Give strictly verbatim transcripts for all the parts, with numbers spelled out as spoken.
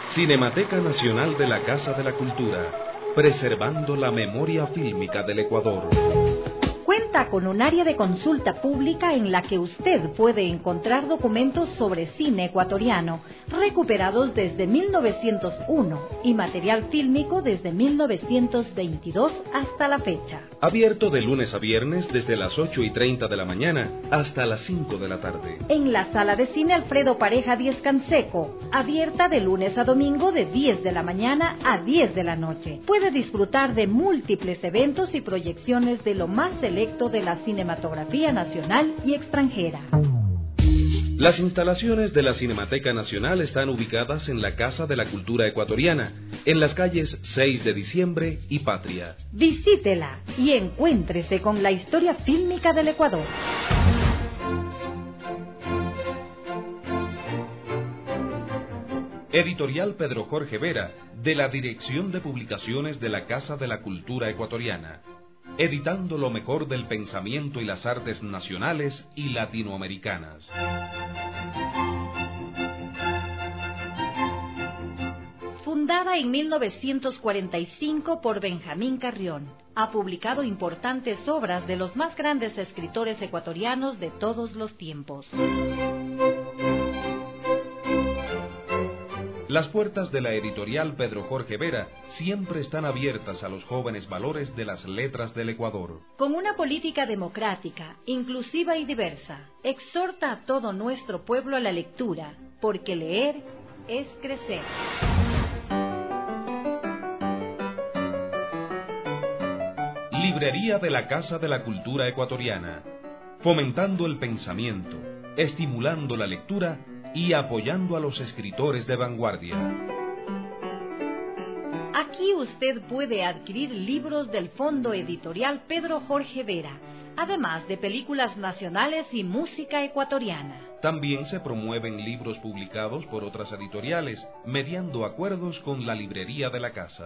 Cinemateca Nacional de la Casa de la Cultura, preservando la memoria fílmica del Ecuador. Cuenta con un área de consulta pública en la que usted puede encontrar documentos sobre cine ecuatoriano, recuperados desde mil novecientos uno y material fílmico desde mil novecientos veintidós hasta la fecha. Abierto de lunes a viernes desde las ocho y treinta de la mañana hasta las cinco de la tarde. En la sala de cine Alfredo Pareja Díez Canseco, abierta de lunes a domingo de diez de la mañana a diez de la noche. Puede disfrutar de múltiples eventos y proyecciones de lo más selecto de la cinematografía nacional y extranjera. Las instalaciones de la Cinemateca Nacional están ubicadas en la Casa de la Cultura Ecuatoriana, en las calles seis de diciembre y Patria. Visítela y encuéntrese con la historia fílmica del Ecuador. Editorial Pedro Jorge Vera, de la Dirección de Publicaciones de la Casa de la Cultura Ecuatoriana. Editando lo mejor del pensamiento y las artes nacionales y latinoamericanas. Fundada en mil novecientos cuarenta y cinco por Benjamín Carrión, ha publicado importantes obras de los más grandes escritores ecuatorianos de todos los tiempos. Las puertas de la editorial Pedro Jorge Vera siempre están abiertas a los jóvenes valores de las letras del Ecuador. Con una política democrática, inclusiva y diversa, exhorta a todo nuestro pueblo a la lectura, porque leer es crecer. Librería de la Casa de la Cultura Ecuatoriana, fomentando el pensamiento, estimulando la lectura y apoyando a los escritores de vanguardia. Aquí usted puede adquirir libros del Fondo Editorial Pedro Jorge Vera, además de películas nacionales y música ecuatoriana. También se promueven libros publicados por otras editoriales, mediando acuerdos con la librería de la casa.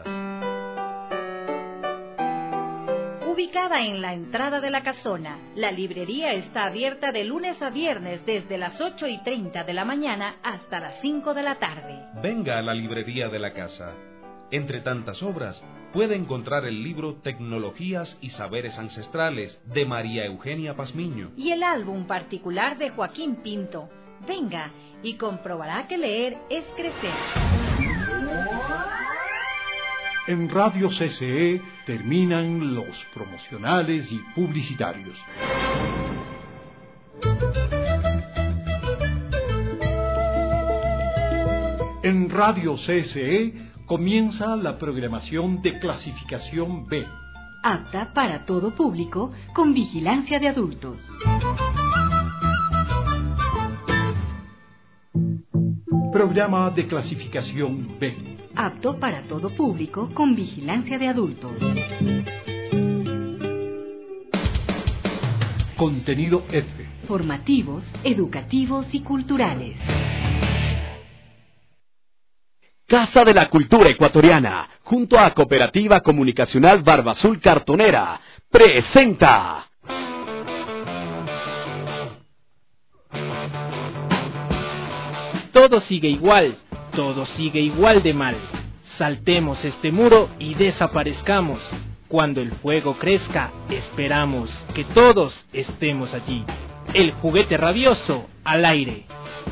Ubicada en la entrada de la casona, la librería está abierta de lunes a viernes desde las ocho y treinta de la mañana hasta las cinco de la tarde. Venga a la librería de la casa. Entre tantas obras, puede encontrar el libro Tecnologías y Saberes Ancestrales de María Eugenia Pazmiño y el álbum particular de Joaquín Pinto. Venga y comprobará que leer es crecer. En Radio C C E terminan los promocionales y publicitarios. En Radio C C E comienza la programación de clasificación B. Apta para todo público, con vigilancia de adultos. Programa de clasificación B. Apto para todo público, con vigilancia de adultos. Contenido F. Formativos, educativos y culturales. Casa de la Cultura Ecuatoriana, junto a Cooperativa Comunicacional Barba Azul Cartonera, presenta... Todo sigue igual. Todo sigue igual de mal. Saltemos este muro y desaparezcamos. Cuando el fuego crezca, esperamos que todos estemos allí. El juguete rabioso al aire.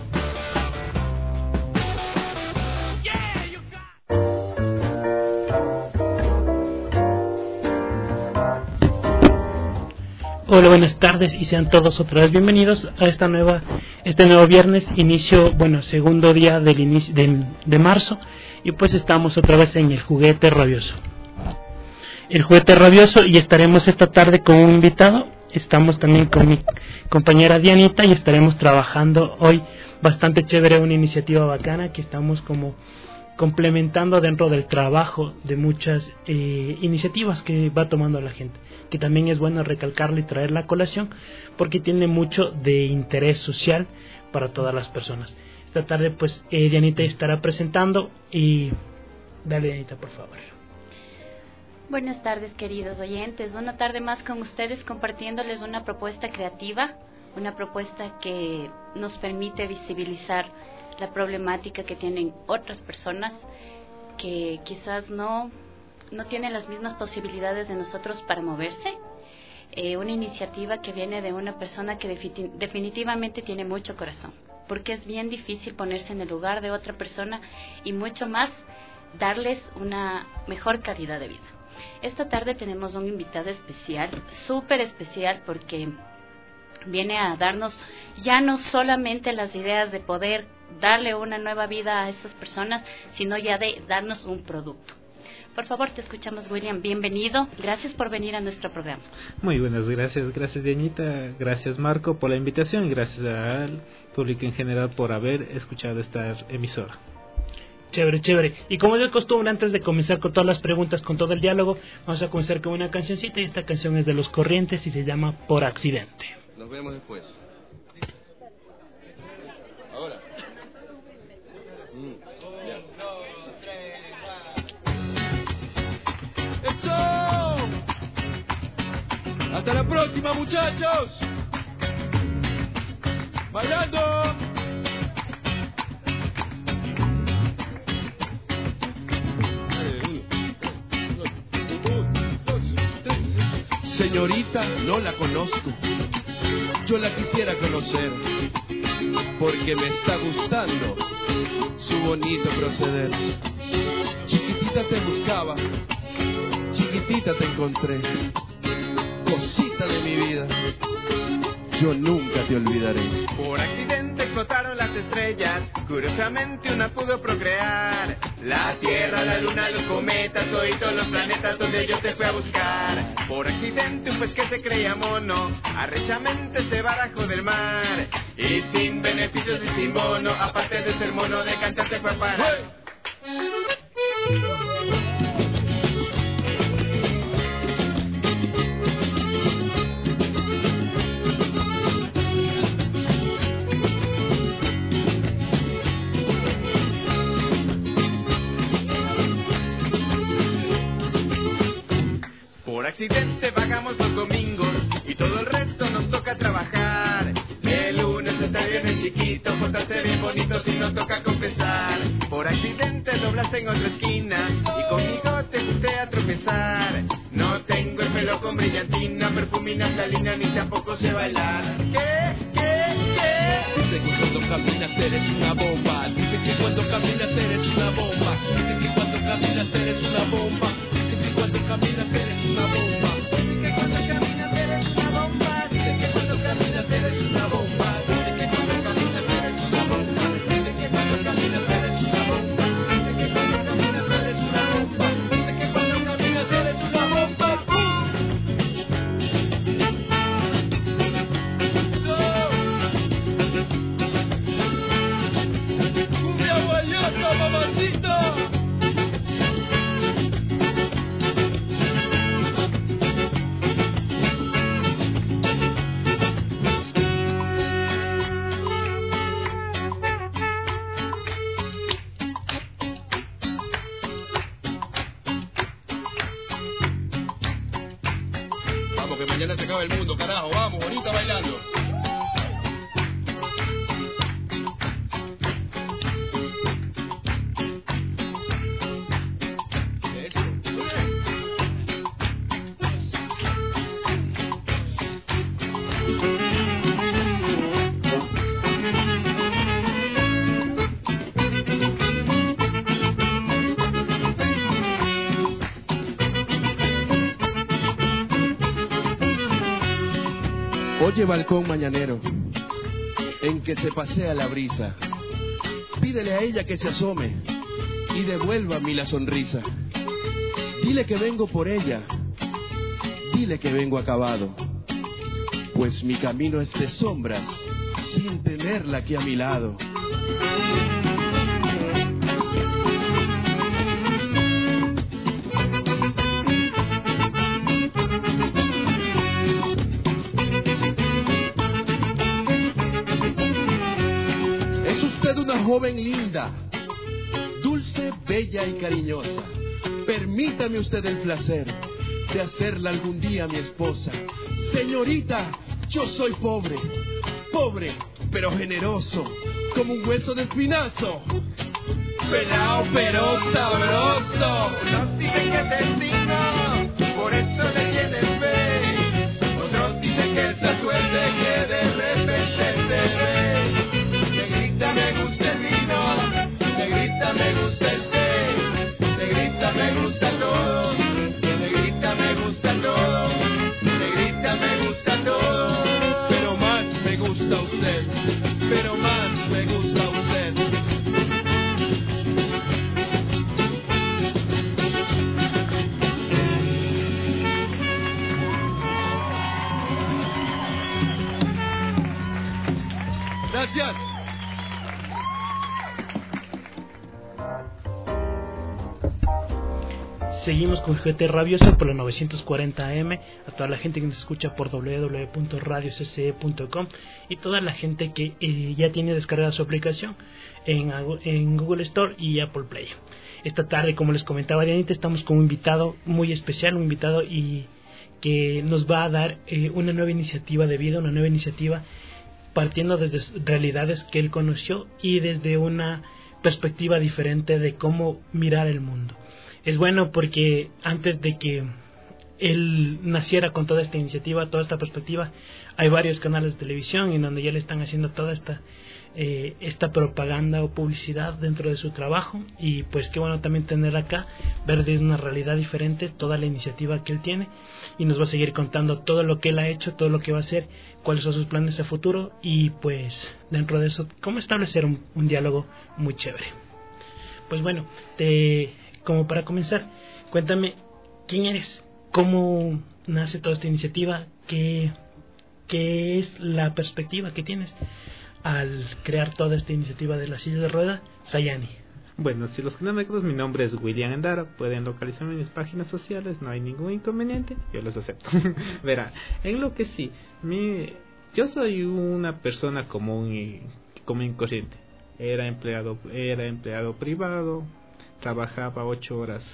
Hola, buenas tardes y sean todos otra vez bienvenidos a esta nueva, este nuevo viernes, inicio, bueno, segundo día del inicio de, de marzo, y pues estamos otra vez en el juguete rabioso. El juguete rabioso, y estaremos esta tarde con un invitado. Estamos también con mi compañera Dianita y estaremos trabajando hoy bastante chévere, una iniciativa bacana que estamos como complementando dentro del trabajo de muchas eh, iniciativas que va tomando la gente, que también es bueno recalcarla y traer la colación porque tiene mucho de interés social para todas las personas. Esta tarde pues eh, Dianita estará presentando y dale, Dianita, por favor. Buenas tardes, queridos oyentes, una tarde más con ustedes compartiéndoles una propuesta creativa, una propuesta que nos permite visibilizar la problemática que tienen otras personas que quizás no, no tienen las mismas posibilidades de nosotros para moverse. Eh, una iniciativa que viene de una persona que defi- definitivamente tiene mucho corazón, porque es bien difícil ponerse en el lugar de otra persona y mucho más darles una mejor calidad de vida. Esta tarde tenemos un invitado especial, súper especial, porque viene a darnos ya no solamente las ideas de poder darle una nueva vida a esas personas, sino ya de darnos un producto. Por favor, te escuchamos, William. Bienvenido. Gracias por venir a nuestro programa. Muy buenas, gracias. Gracias, Dianita. Gracias, Marco, por la invitación. Y gracias al público en general por haber escuchado esta emisora. Chévere, chévere. Y como es de costumbre, antes de comenzar con todas las preguntas, con todo el diálogo, vamos a comenzar con una cancioncita. Y esta canción es de Los Corrientes y se llama Por Accidente. Nos vemos después. Ahora. Mm, ya. ¡Eso! ¡Hasta la próxima, muchachos! ¡Bailando! Señorita, no la conozco. Yo la quisiera conocer, porque me está gustando su bonito proceder. Chiquitita te buscaba, chiquitita te encontré, cosita de mi vida, yo nunca te olvidaré. Por accidente explotaron las estrellas, curiosamente una pudo procrear. La Tierra, la Luna, los cometas, toditos los planetas donde yo te fui a buscar. Por accidente un pez que se creía mono, arrechamente se barajó del mar. Y sin beneficios y sin bono, aparte de ser mono, de cantar se fue a parar. Por accidente vagamos los domingos y todo el resto nos toca trabajar. El lunes está bien el chiquito, portarse bien bonito si nos toca confesar. Por accidente doblaste en otra esquina y conmigo te fuiste a tropezar. No tengo el pelo con brillantina, perfumina, salina, ni tampoco sé bailar. ¿Qué? ¿Qué? ¿Qué? Dice que cuando caminas eres una bomba. Dice que cuando caminas eres una bomba. Dice que cuando caminas eres una bomba. Dice que cuando caminas eres una bomba. Dice que cuando caminas eres una bomba. Dice que cuando caminas eres una bomba. Dice que cuando caminas eres una bomba. Dice que cuando caminas eres una bomba. Dice que cuando caminas eres una bomba. Dice que cuando caminas eres una bomba. ¡Cumbia guayota, mamacita! Vamos, que mañana se acaba el mundo, carajo. Vamos, ahorita bailando. Oye, balcón mañanero, en que se pasea la brisa, pídele a ella que se asome y devuelva a mí la sonrisa. Dile que vengo por ella, dile que vengo acabado, pues mi camino es de sombras sin tenerla aquí a mi lado. Joven linda, dulce, bella y cariñosa, permítame usted el placer de hacerla algún día mi esposa. Señorita, yo soy pobre, pobre pero generoso, como un hueso de espinazo. Pelao pero sabroso. Unos dicen que es destino, por eso le tienes fe. Otros dicen que es la suerte que de repente se ve. Negrita me gusta el vino, negrita me gusta el té, negrita me gusta todo, negrita me gusta todo, negrita me gusta todo. Pero más me gusta usted, pero más me gusta usted. Gracias. Seguimos con Juguete Rabioso por la novecientos cuarenta A M, a toda la gente que nos escucha por doble u doble u doble u punto radio c c e punto com y toda la gente que eh, ya tiene descargada su aplicación en, en Google Store y Apple Play. Esta tarde, como les comentaba Dianita, estamos con un invitado muy especial, un invitado y que nos va a dar eh, una nueva iniciativa de vida, una nueva iniciativa partiendo desde realidades que él conoció y desde una perspectiva diferente de cómo mirar el mundo. Es bueno porque antes de que él naciera con toda esta iniciativa, toda esta perspectiva, hay varios canales de televisión en donde ya le están haciendo toda esta eh, esta propaganda o publicidad dentro de su trabajo, y pues qué bueno también tener acá, ver desde una realidad diferente toda la iniciativa que él tiene, y nos va a seguir contando todo lo que él ha hecho, todo lo que va a hacer, cuáles son sus planes a futuro, y pues dentro de eso cómo establecer un, un diálogo muy chévere. Pues bueno, te, como para comenzar, cuéntame quién eres, cómo nace toda esta iniciativa, qué, qué es la perspectiva que tienes al crear toda esta iniciativa de la silla de rueda Sayani. Bueno, si los que no me conocen, mi nombre es William Endara, pueden localizarme en mis páginas sociales, no hay ningún inconveniente, yo los acepto. Verá, en lo que sí, mi, yo soy una persona común y común y corriente. Era empleado, era empleado privado, trabajaba ocho horas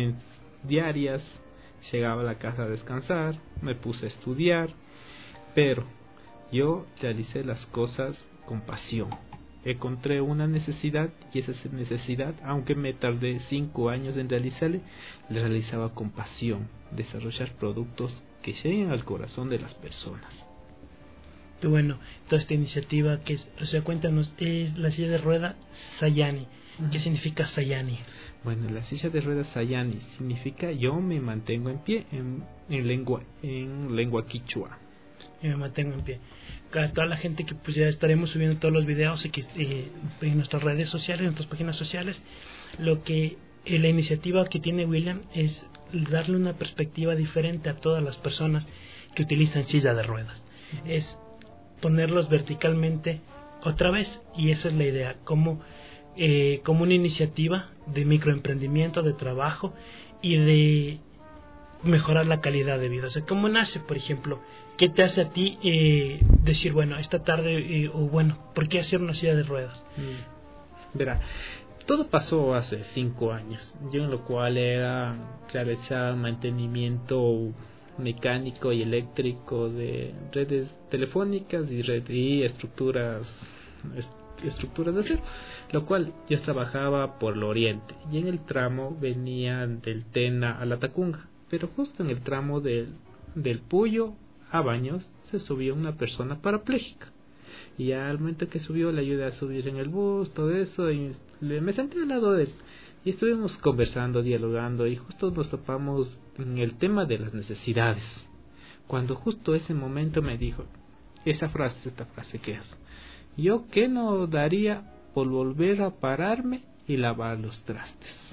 diarias, llegaba a la casa a descansar, me puse a estudiar, pero yo realicé las cosas con pasión. Encontré una necesidad y esa necesidad, aunque me tardé cinco años en realizarla, la realizaba con pasión, desarrollar productos que lleguen al corazón de las personas. Qué bueno, toda esta iniciativa que es, o sea, cuéntanos, es la silla de rueda Sayani. ¿Qué uh-huh. significa Sayani? Bueno, la silla de ruedas Sayani significa yo me mantengo en pie en, en lengua en lengua quichua. Yo me mantengo en pie. A toda la gente que pues ya estaremos subiendo todos los videos y que, eh, en nuestras redes sociales, en nuestras páginas sociales, lo que eh, la iniciativa que tiene William es darle una perspectiva diferente a todas las personas que utilizan silla de ruedas. Uh-huh. Es ponerlos verticalmente otra vez, y esa es la idea, como eh, como una iniciativa de microemprendimiento, de trabajo y de mejorar la calidad de vida. O sea, ¿cómo nace, por ejemplo? ¿Qué te hace a ti eh, decir, bueno, esta tarde, eh, o bueno, ¿por qué hacer una silla de ruedas? Mm. Verá, todo pasó hace cinco años, yo en lo cual era realizar mantenimiento mecánico y eléctrico de redes telefónicas y, red, y estructuras est- estructuras de acero, lo cual yo trabajaba por el oriente y en el tramo venía del Tena a la Tacunga, pero justo en el tramo del, del Puyo a Baños se subió una persona parapléjica, y ya al momento que subió le ayudé a subir en el bus, todo eso, y le, me senté al lado de él y estuvimos conversando, dialogando, y justo nos topamos en el tema de las necesidades, cuando justo ese momento me dijo esa frase, esta frase que es: yo qué no daría por volver a pararme y lavar los trastes.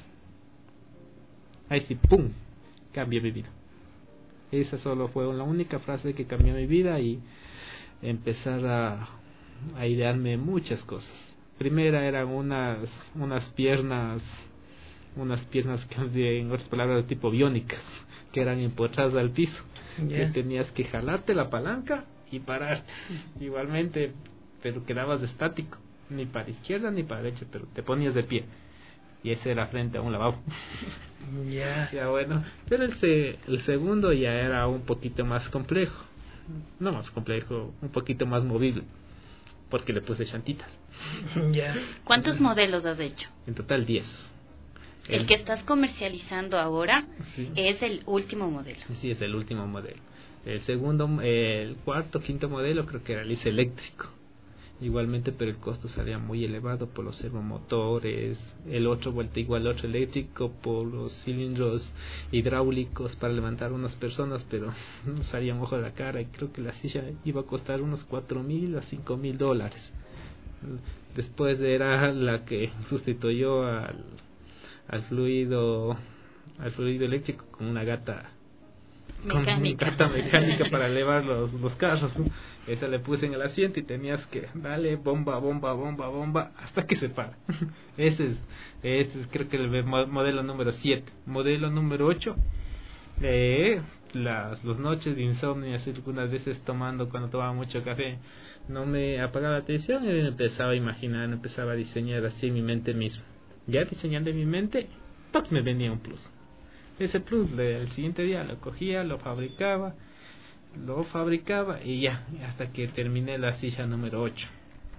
Ahí sí, pum, cambié mi vida. Esa solo fue la única frase que cambió mi vida, y empezar a, a idearme muchas cosas. Primera eran unas unas piernas unas piernas que, en otras palabras, de tipo biónicas, que eran empotradas al piso, yeah. que tenías que jalarte la palanca y pararte igualmente, pero quedabas estático, ni para izquierda ni para derecha, pero te ponías de pie, y ese era frente a un lavabo. Yeah. Ya bueno, pero el, se, el segundo ya era un poquito más complejo, no más complejo, un poquito más movible. porque le puse llantitas. Ya. ¿Cuántos modelos has hecho? En total diez. El, el que estás comercializando ahora sí. es el último modelo. Sí, es el último modelo. El segundo, el cuarto, quinto modelo creo que era el eléctrico. Igualmente, pero el costo salía muy elevado por los servomotores, el otro vuelta igual otro eléctrico por los cilindros hidráulicos para levantar unas personas, pero no salía un ojo de la cara, y creo que la silla iba a costar unos cuatro mil a cinco mil dólares. Después era la que sustituyó al, al fluido al fluido eléctrico con una gata mecánica, con gata mecánica para elevar los, los carros. Esa le puse en el asiento y tenías que darle bomba, bomba, bomba, bomba hasta que se para. Ese es, ese es creo que el modelo número siete. Modelo número ocho, eh, las los noches de insomnio, así algunas veces tomando, cuando tomaba mucho café, no me apagaba la atención y empezaba a imaginar, empezaba a diseñar así en mi mente mismo. Ya diseñando en mi mente, ¡toc!, me venía un plus. Ese plus, el siguiente día lo cogía, lo fabricaba, lo fabricaba y ya, hasta que terminé la silla número ocho.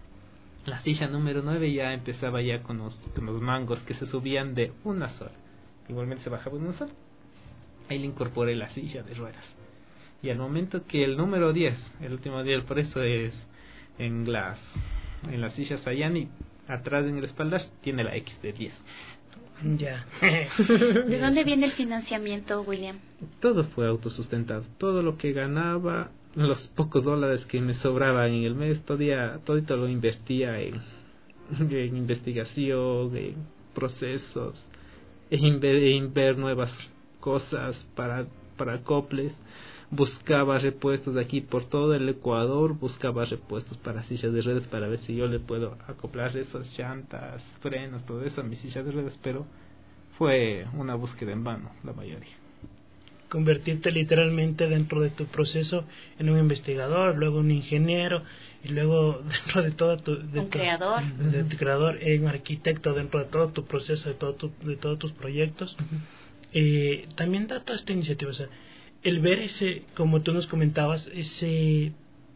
La silla número nueve ya empezaba ya con los, con los mangos que se subían de una sola. Igualmente se bajaba de una sola. Ahí le incorporé la silla de ruedas. Y al momento que el número diez, el último día, por eso es en las en las sillas Sayani, atrás en el espaldar tiene la X de diez. Ya. ¿De dónde viene el financiamiento, William? Todo fue autosustentado. Todo lo que ganaba, los pocos dólares que me sobraban en el mes, todavía, todito lo invertía en, en investigación, en procesos, en ver, en ver nuevas cosas para, para acoples. Buscaba repuestos de aquí por todo el Ecuador, buscaba repuestos para sillas de ruedas para ver si yo le puedo acoplar esas llantas, frenos, todo eso a mi silla de ruedas, pero fue una búsqueda en vano la mayoría. Convertirte literalmente dentro de tu proceso en un investigador, luego un ingeniero y luego dentro de todo tu... De un tu, creador. De tu creador, en un arquitecto dentro de todo tu proceso, de, todo tu, de todos tus proyectos. Uh-huh. Eh, también da toda esta iniciativa, o sea, el ver ese, como tú nos comentabas, ese,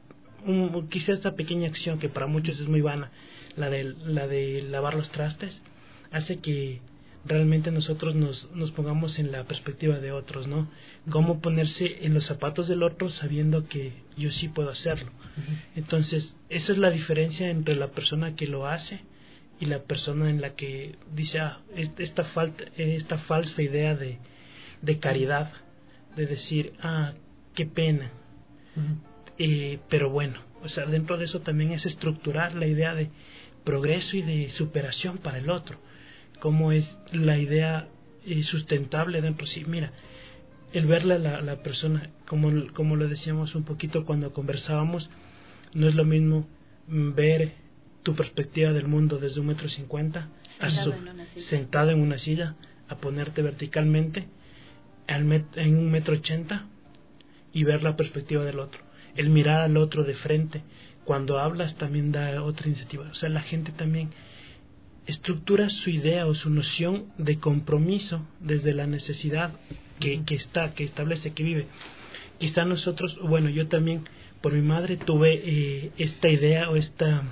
un, quizá esta pequeña acción que para muchos es muy vana, la de, la de lavar los trastes, hace que realmente nosotros nos, nos pongamos en la perspectiva de otros, ¿no? Cómo ponerse en los zapatos del otro sabiendo que yo sí puedo hacerlo. Uh-huh. Entonces, esa es la diferencia entre la persona que lo hace y la persona en la que dice, ah, esta, falta, esta falsa idea de, de caridad, de decir, ah, qué pena. Uh-huh. eh, pero bueno, o sea, dentro de eso también es estructurar la idea de progreso y de superación para el otro. Cómo es la idea eh, sustentable dentro. Sí, mira, el verle a la, la persona, como, como lo decíamos un poquito cuando conversábamos, no es lo mismo ver tu perspectiva del mundo desde un metro cincuenta, sentado, su, sentado en una silla, a ponerte verticalmente al met, en un metro ochenta y ver la perspectiva del otro, el mirar al otro de frente. Cuando hablas también da otra iniciativa, o sea, la gente también estructura su idea o su noción de compromiso desde la necesidad que, que está, que establece, que vive. Quizá nosotros, bueno, yo también por mi madre tuve eh, esta idea o esta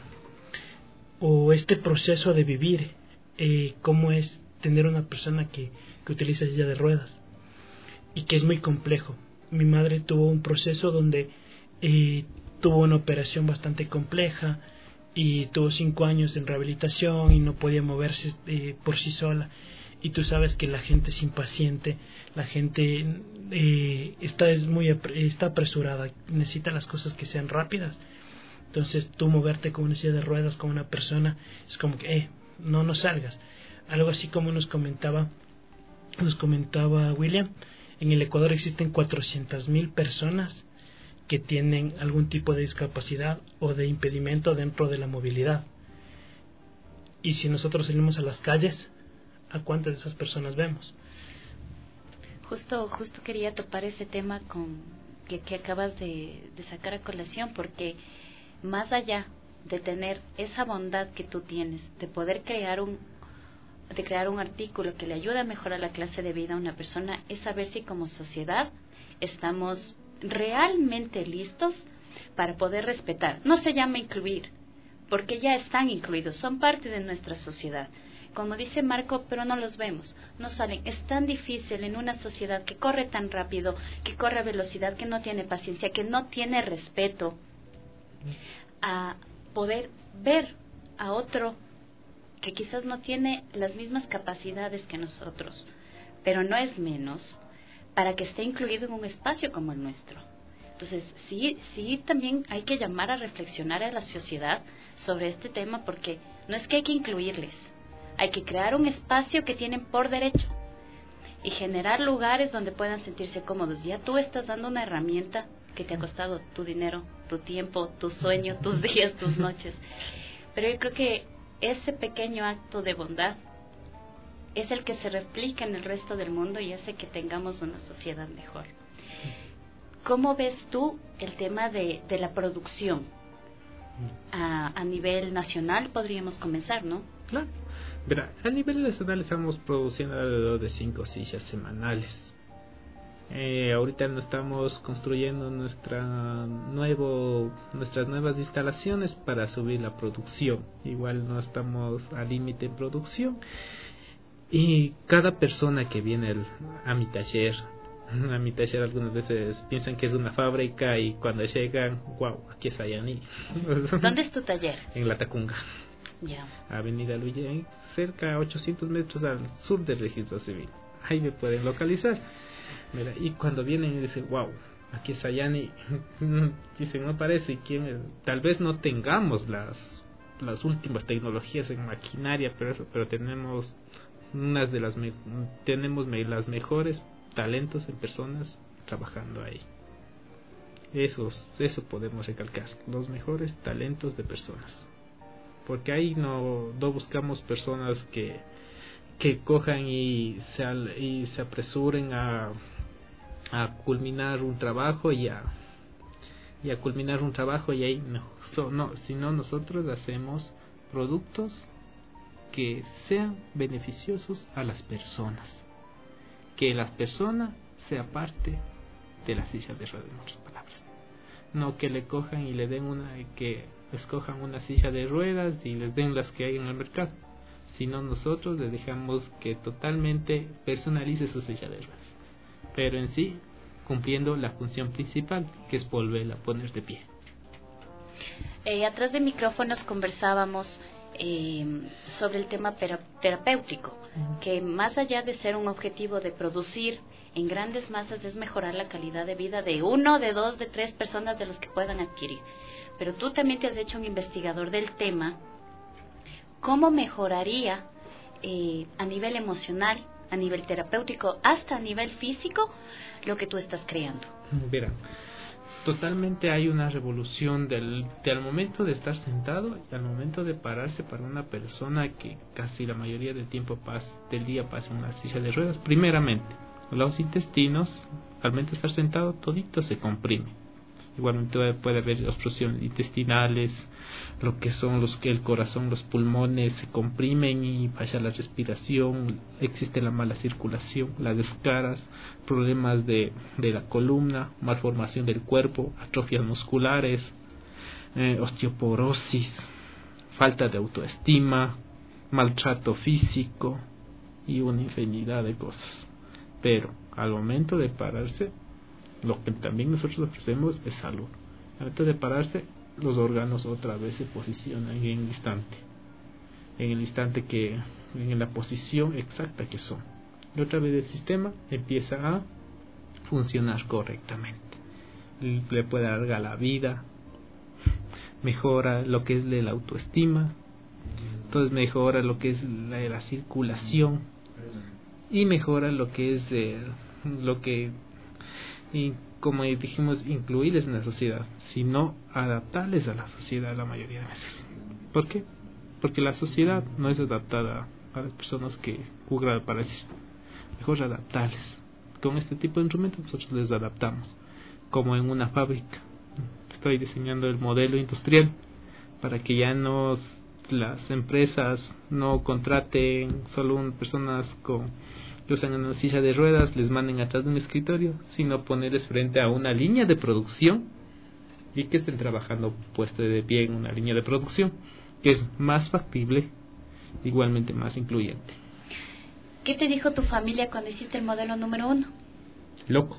o este proceso de vivir, eh, cómo es tener una persona que, que utiliza silla de ruedas y que es muy complejo. Mi madre tuvo un proceso donde eh, tuvo una operación bastante compleja y tuvo cinco años en rehabilitación y no podía moverse eh, por sí sola, y tú sabes que la gente es impaciente, la gente eh, está es muy está apresurada, necesita las cosas que sean rápidas. Entonces tú moverte con una silla de ruedas con una persona es como que eh, no no salgas. Algo así como nos comentaba nos comentaba William, en el Ecuador existen cuatrocientas mil personas que tienen algún tipo de discapacidad o de impedimento dentro de la movilidad. Y si nosotros salimos a las calles, ¿a cuántas de esas personas vemos? Justo justo quería topar ese tema con que, que acabas de, de sacar a colación, porque más allá de tener esa bondad que tú tienes, de poder crear un de crear un artículo que le ayude a mejorar la clase de vida a una persona, es saber si como sociedad estamos realmente listos para poder respetar. No se llama incluir, porque ya están incluidos, son parte de nuestra sociedad. Como dice Marco, pero no los vemos, no salen. Es tan difícil en una sociedad que corre tan rápido, que corre a velocidad, que no tiene paciencia, que no tiene respeto, a poder ver a otro que quizás no tiene las mismas capacidades que nosotros, pero no es menos, para que esté incluido en un espacio como el nuestro. Entonces, sí, sí, también hay que llamar a reflexionar a la sociedad sobre este tema, porque no es que hay que incluirles, hay que crear un espacio que tienen por derecho y generar lugares donde puedan sentirse cómodos. Ya tú estás dando una herramienta que te ha costado tu dinero, tu tiempo, tu sueño, tus días, tus noches. Pero yo creo que ese pequeño acto de bondad es el que se replica en el resto del mundo y hace que tengamos una sociedad mejor. ¿Cómo ves tú el tema de, de la producción? A, a nivel nacional podríamos comenzar, ¿no? Claro. Verá, a nivel nacional estamos produciendo alrededor de cinco sillas semanales. Eh, ahorita no estamos construyendo nuestra nuevo, nuestras nuevas instalaciones para subir la producción. Igual no estamos al límite en producción. Y cada persona que viene el, a mi taller, a mi taller algunas veces piensan que es una fábrica y cuando llegan, wow, aquí es Ayaní. ¿Dónde es tu taller? En La Tacunga. Ya. Avenida Luyen, cerca a ochocientos metros al sur del registro civil. Ahí me pueden localizar. Mira, y cuando vienen y dicen, wow, aquí es Ayani, dicen, no parece, ¿quién? Tal vez no tengamos las las últimas tecnologías en maquinaria, pero eso, pero tenemos unas de las me, tenemos me, las mejores talentos en personas trabajando ahí. Esos, eso podemos recalcar, los mejores talentos de personas. Porque ahí no, no buscamos personas que que cojan y se, y se apresuren a, a culminar un trabajo y a, y a culminar un trabajo y ahí no, so, no, sino nosotros hacemos productos que sean beneficiosos a las personas, que la persona sea parte de la silla de ruedas, en otras palabras, no que le cojan y le den una, que escojan una silla de ruedas y les den las que hay en el mercado, sino nosotros le dejamos que totalmente personalice su silla de ruedas, pero en sí cumpliendo la función principal, que es volverla a poner de pie. Eh, atrás de micrófonos conversábamos eh, sobre el tema tera- terapéutico, que más allá de ser un objetivo de producir en grandes masas, es mejorar la calidad de vida de uno, de dos, de tres personas de los que puedan adquirir. Pero tú también te has hecho un investigador del tema. ¿Cómo mejoraría eh, a nivel emocional, a nivel terapéutico, hasta a nivel físico, lo que tú estás creando? Verá, totalmente hay una revolución del, del momento de estar sentado y al momento de pararse para una persona que casi la mayoría del tiempo pasa, del día pasa en una silla de ruedas. Primeramente, los intestinos, al momento de estar sentado, todito se comprime. Igualmente puede haber obstrucciones intestinales, lo que son los que el corazón, los pulmones se comprimen y falla la respiración, existe la mala circulación, las descaras, problemas de, de la columna, malformación del cuerpo, atrofias musculares, eh, osteoporosis, falta de autoestima, maltrato físico y una infinidad de cosas. Pero al momento de pararse, lo que también nosotros ofrecemos es salud. Al momento de pararse, los órganos otra vez se posicionan en el instante, en el instante que, en la posición exacta que son. Y otra vez el sistema empieza a funcionar correctamente. Le puede alargar la vida, mejora lo que es la autoestima, entonces mejora lo que es la, la circulación y mejora lo que es eh, lo que y como dijimos, incluirles en la sociedad, sino adaptarles a la sociedad la mayoría de veces. ¿Por qué? Porque la sociedad no es adaptada a las personas que juzgan la parálisis. Mejor adaptarles. Con este tipo de instrumentos nosotros les adaptamos, como en una fábrica. Estoy diseñando el modelo industrial para que ya no las empresas no contraten solo un, personas con que usan una silla de ruedas, les manden atrás de un escritorio, sino ponerles frente a una línea de producción y que estén trabajando puesto de pie en una línea de producción. que es más factible, igualmente más incluyente. ¿Qué te dijo tu familia cuando hiciste el modelo número uno? Loco.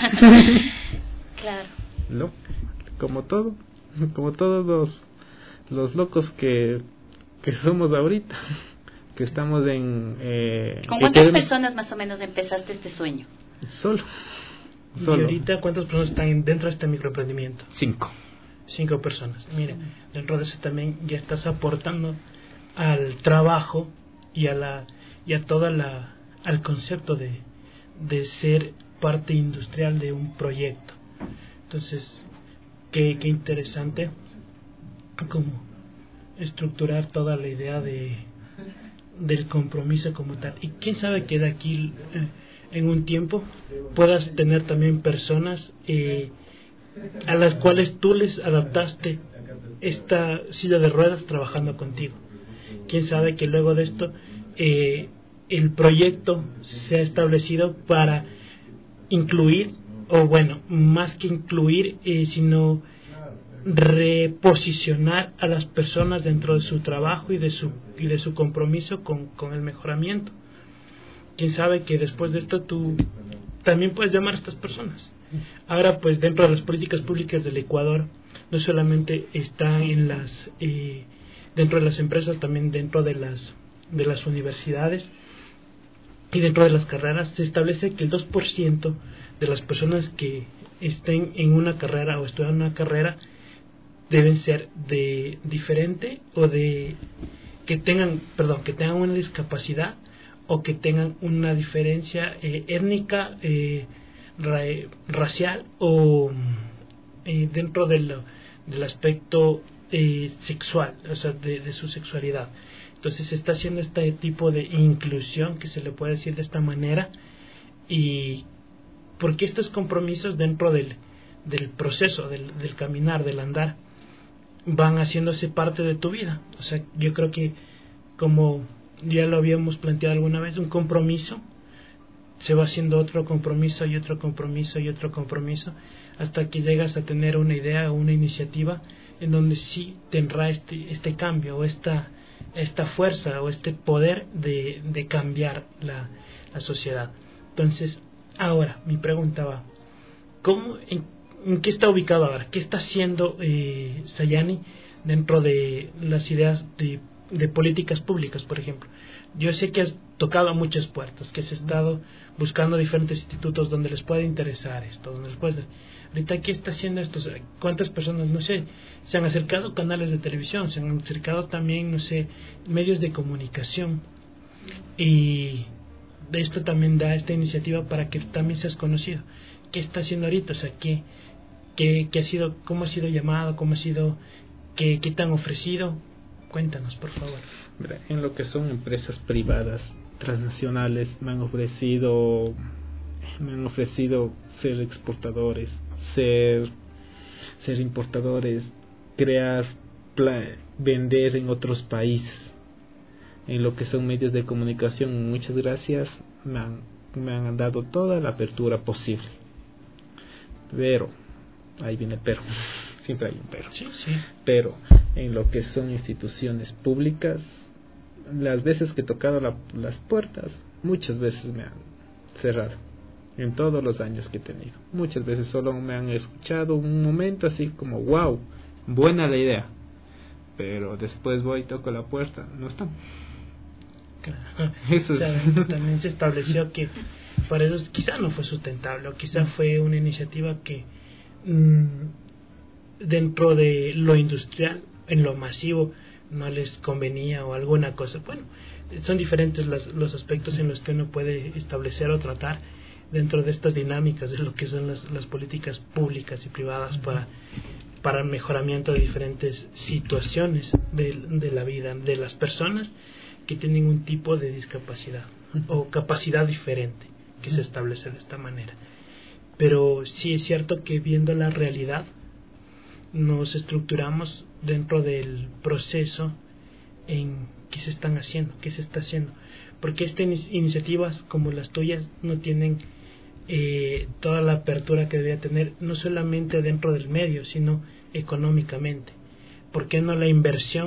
Claro. Loco, como todo, como todos los, los locos que, que somos ahorita, que estamos en... Eh, ¿Con cuántas queremos... personas más o menos empezaste este sueño? Solo. Solo. ¿Y ahorita cuántas personas están dentro de este microemprendimiento? Cinco. Cinco personas. Mira, dentro de eso también ya estás aportando al trabajo y a la y a toda la al concepto de de ser parte industrial de un proyecto. Entonces, qué qué interesante como estructurar toda la idea de del compromiso como tal. Y quién sabe que de aquí eh, en un tiempo puedas tener también personas eh, a las cuales tú les adaptaste esta silla de ruedas trabajando contigo. Quién sabe que luego de esto eh, el proyecto se ha establecido para incluir, o bueno, más que incluir, eh, sino reposicionar a las personas dentro de su trabajo y de su y de su compromiso con, con el mejoramiento. Quién sabe que después de esto tú también puedes llamar a estas personas. Ahora, pues dentro de las políticas públicas del Ecuador, no solamente está en las eh, dentro de las empresas, también dentro de las de las universidades y dentro de las carreras se establece que el dos por ciento de las personas que estén en una carrera o estudian una carrera deben ser de diferente o de que tengan, perdón, que tengan una discapacidad o que tengan una diferencia eh, étnica, eh, ra racial o eh, dentro del, del aspecto eh, sexual, o sea, de, de su sexualidad. Entonces se está haciendo este tipo de inclusión, que se le puede decir de esta manera, y porque estos compromisos dentro del, del proceso, del, del caminar, del andar, van haciéndose parte de tu vida. O sea, yo creo que como ya lo habíamos planteado alguna vez, un compromiso se va haciendo otro compromiso y otro compromiso y otro compromiso hasta que llegas a tener una idea o una iniciativa en donde sí tendrá este, este cambio o esta, esta fuerza o este poder de, de cambiar la, la sociedad. Entonces, ahora mi pregunta va, ¿cómo, en, en qué está ubicado ahora? ¿Qué está haciendo eh, Sayani dentro de las ideas de de políticas públicas, por ejemplo? Yo sé que has tocado a muchas puertas, que has estado buscando diferentes institutos donde les puede interesar esto, donde les puede... Ahorita, ¿qué está haciendo esto? ¿Cuántas personas, no sé, se han acercado a canales de televisión, se han acercado también, no sé, medios de comunicación? Y de esto también da esta iniciativa para que también seas conocido. ¿Qué está haciendo ahorita? O sea, ¿qué, qué, qué ha sido, cómo ha sido llamado, cómo ha sido, qué, qué te han ofrecido? Cuéntanos, por favor. En lo que son empresas privadas transnacionales me han ofrecido me han ofrecido ser exportadores, ser ser importadores, crear, vender en otros países. En lo que son medios de comunicación, muchas gracias, me han, me han dado toda la apertura posible. Pero, ahí viene el pero. Siempre hay un pero. Sí, sí. Pero en lo que son instituciones públicas, las veces que he tocado la, las puertas, muchas veces me han cerrado. En todos los años que he tenido. Muchas veces solo me han escuchado un momento así como, wow, buena la idea. Pero después voy y toco la puerta, no están. Claro. Eso es. O sea, también se estableció que para eso quizá no fue sustentable, o quizá fue una iniciativa que mmm, dentro de lo industrial, en lo masivo, no les convenía o alguna cosa. Bueno, son diferentes las, los aspectos en los que uno puede establecer o tratar dentro de estas dinámicas de lo que son las, las políticas públicas y privadas para, para el mejoramiento de diferentes situaciones de, de la vida de las personas que tienen un tipo de discapacidad o capacidad diferente que se establece de esta manera. Pero sí es cierto que viendo la realidad nos estructuramos dentro del proceso en qué se están haciendo, qué se está haciendo, porque estas iniciativas como las tuyas no tienen eh, toda la apertura que debería tener, no solamente dentro del medio, sino económicamente. ¿Por qué no la inversión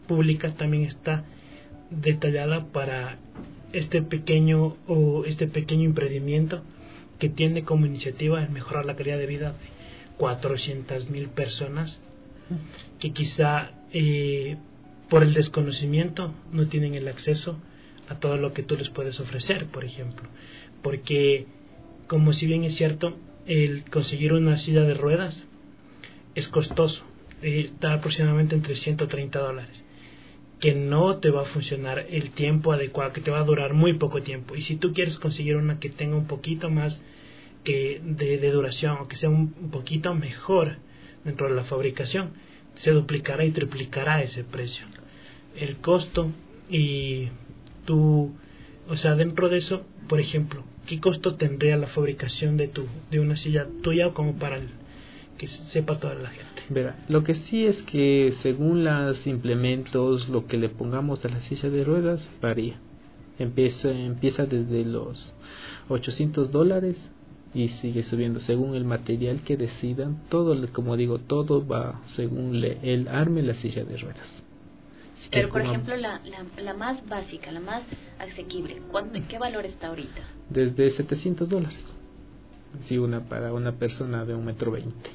pública también está detallada para este pequeño o este pequeño emprendimiento que tiene como iniciativa el mejorar la calidad de vida de cuatrocientas mil personas que quizá eh, por el desconocimiento no tienen el acceso a todo lo que tú les puedes ofrecer, por ejemplo, porque como si bien es cierto, el conseguir una silla de ruedas es costoso, eh, está aproximadamente entre ciento treinta dólares, que no te va a funcionar el tiempo adecuado, que te va a durar muy poco tiempo, y si tú quieres conseguir una que tenga un poquito más que de, de duración, o que sea un, un poquito mejor dentro de la fabricación, se duplicará y triplicará ese precio, el costo. Y tú, o sea, dentro de eso, por ejemplo, ¿qué costo tendría la fabricación de tu de una silla tuya como para el, que sepa toda la gente? Verá, lo que sí es que según los implementos, lo que le pongamos a la silla de ruedas varía. Empieza, empieza desde los ochocientos dólares y sigue subiendo según el material que decidan. Todo, como digo, todo va según le, él arme la silla de ruedas. Si Pero por ejemplo la, la, la más básica, la más asequible, ¿cuánto, ¿qué valor está ahorita? Desde setecientos dólares. Sí, una para una persona de un metro veinte.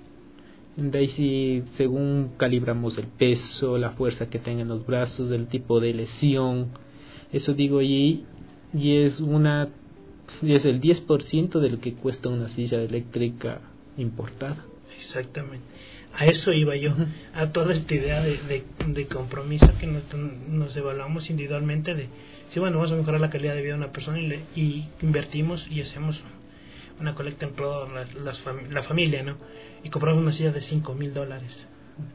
De ahí sí, según calibramos el peso, la fuerza que tengan los brazos, el tipo de lesión, eso digo, y, y es una y es el diez por ciento de lo que cuesta una silla eléctrica importada. Exactamente. A eso iba yo, a toda esta idea de, de, de compromiso que nos, nos evaluamos individualmente de, sí, bueno, vamos a mejorar la calidad de vida de una persona y, le, y invertimos y hacemos una colecta en pro las, las fam- la familia, ¿no? Y compramos una silla de cinco mil dólares.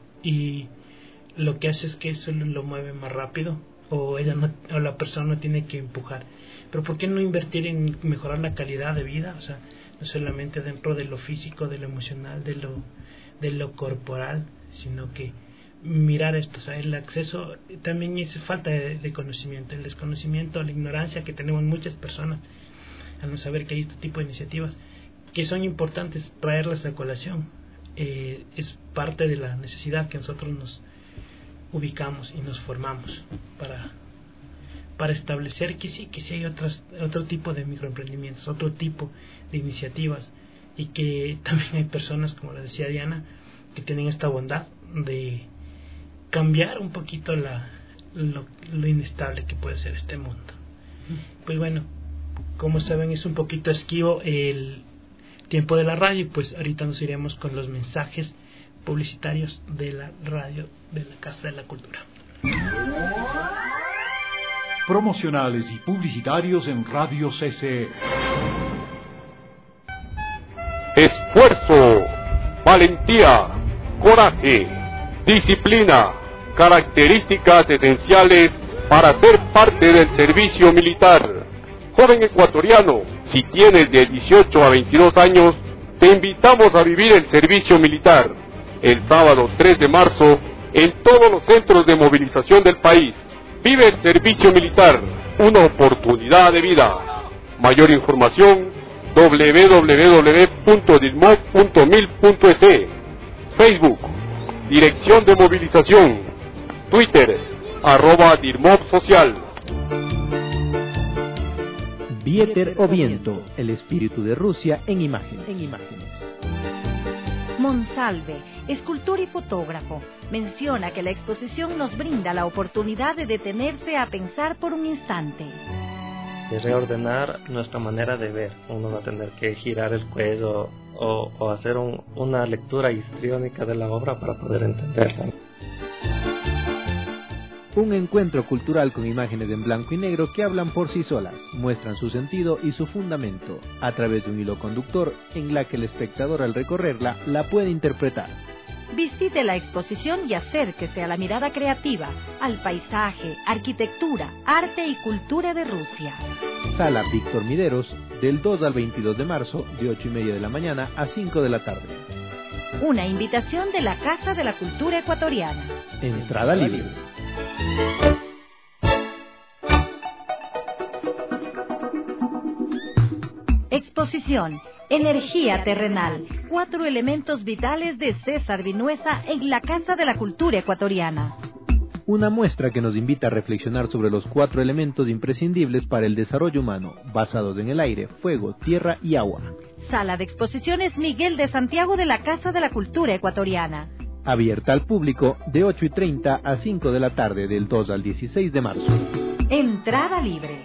Y lo que hace es que eso lo mueve más rápido, o ella no, o la persona no tiene que empujar. Pero ¿por qué no invertir en mejorar la calidad de vida? O sea, no solamente dentro de lo físico, de lo emocional, de lo de lo corporal, sino que mirar esto, o sea, el acceso también es falta de, de conocimiento, el desconocimiento, la ignorancia que tenemos muchas personas al no saber que hay este tipo de iniciativas que son importantes traerlas a colación. Eh, es parte de la necesidad que nosotros nos ubicamos y nos formamos para para establecer que sí, que sí hay otras, otro tipo de microemprendimientos, otro tipo de iniciativas, y que también hay personas, como lo decía Diana, que tienen esta bondad de cambiar un poquito la, lo, lo inestable que puede ser este mundo. Pues bueno, como saben, es un poquito esquivo el tiempo de la radio, pues ahorita nos iremos con los mensajes publicitarios de la radio de la Casa de la Cultura. Promocionales y publicitarios en Radio C C E. Esfuerzo, valentía, coraje, disciplina, características esenciales para ser parte del servicio militar. Joven ecuatoriano, si tienes de dieciocho a veintidós años, te invitamos a vivir el servicio militar el sábado tres de marzo en todos los centros de movilización del país. Vive el servicio militar, una oportunidad de vida. Mayor información doble u doble u doble u punto dirmob punto mil punto es. Facebook, Dirección de Movilización. Twitter, arroba Dirmob Social. Vieter o Viento, el espíritu de Rusia en imágenes. En imágenes. Monsalve, escultor y fotógrafo, menciona que la exposición nos brinda la oportunidad de detenerse a pensar por un instante. De reordenar nuestra manera de ver. Uno va a tener que girar el cuello o, o hacer un, una lectura histriónica de la obra para poder entenderla. Un encuentro cultural con imágenes en blanco y negro que hablan por sí solas, muestran su sentido y su fundamento, a través de un hilo conductor en la que el espectador al recorrerla la puede interpretar. Visite la exposición y acérquese a la mirada creativa, al paisaje, arquitectura, arte y cultura de Rusia. Sala Víctor Mideros, del dos al veintidós de marzo, de ocho y media de la mañana a cinco de la tarde. Una invitación de la Casa de la Cultura Ecuatoriana. Entrada libre. Exposición Energía Terrenal, cuatro elementos vitales de César Vinuesa en la Casa de la Cultura Ecuatoriana. una muestra que nos invita a reflexionar sobre los cuatro elementos imprescindibles para el desarrollo humano, basados en el aire, fuego, tierra y agua. Sala de Exposiciones Miguel de Santiago de la Casa de la Cultura Ecuatoriana. Abierta al público de ocho y treinta a cinco de la tarde del dos al dieciséis de marzo. Entrada libre.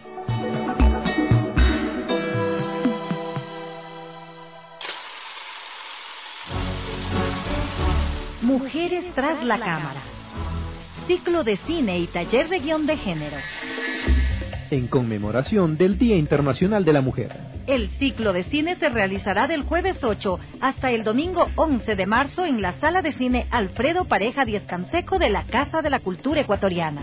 Mujeres tras la cámara. Ciclo de cine y taller de guión de género. En conmemoración del Día Internacional de la Mujer. El ciclo de cine se realizará del jueves ocho hasta el domingo once de marzo en la Sala de Cine Alfredo Pareja Díez Canseco de la Casa de la Cultura Ecuatoriana.